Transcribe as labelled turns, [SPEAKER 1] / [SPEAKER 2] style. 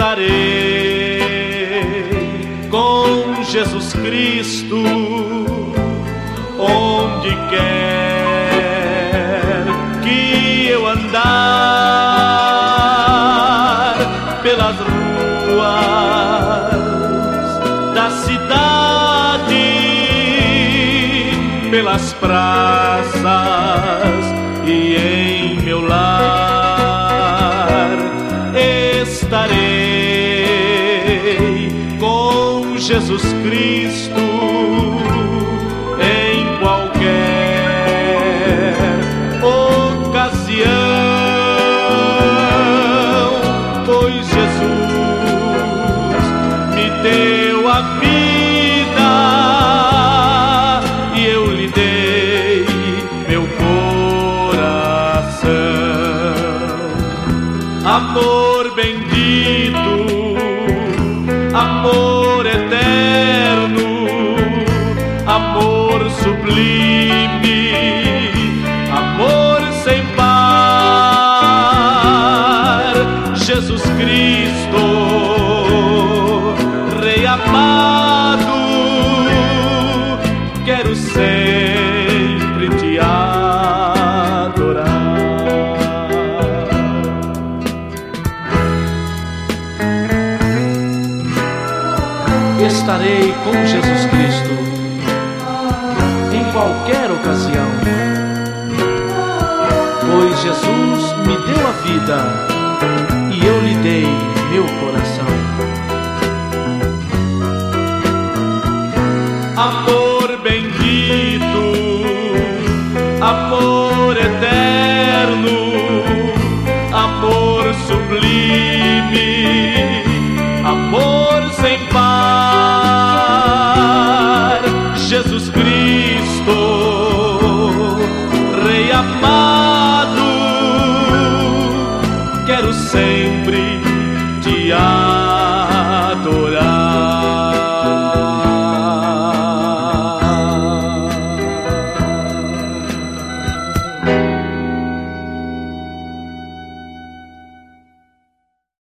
[SPEAKER 1] estarei com Jesus Cristo, onde quer que eu andar, pelas ruas da cidade, pelas praças e em meu lar estarei com Jesus Cristo em qualquer ocasião, pois Jesus me deu a vida e eu lhe dei meu coração. Amor bendito, amor eterno, amor sublime, amor sem par. Jesus Cristo, Rei amado, quero sempre te adorar. Estarei com Jesus Cristo em qualquer ocasião, pois Jesus me deu a vida e eu lhe dei meu coração. Amor bendito, amor eterno,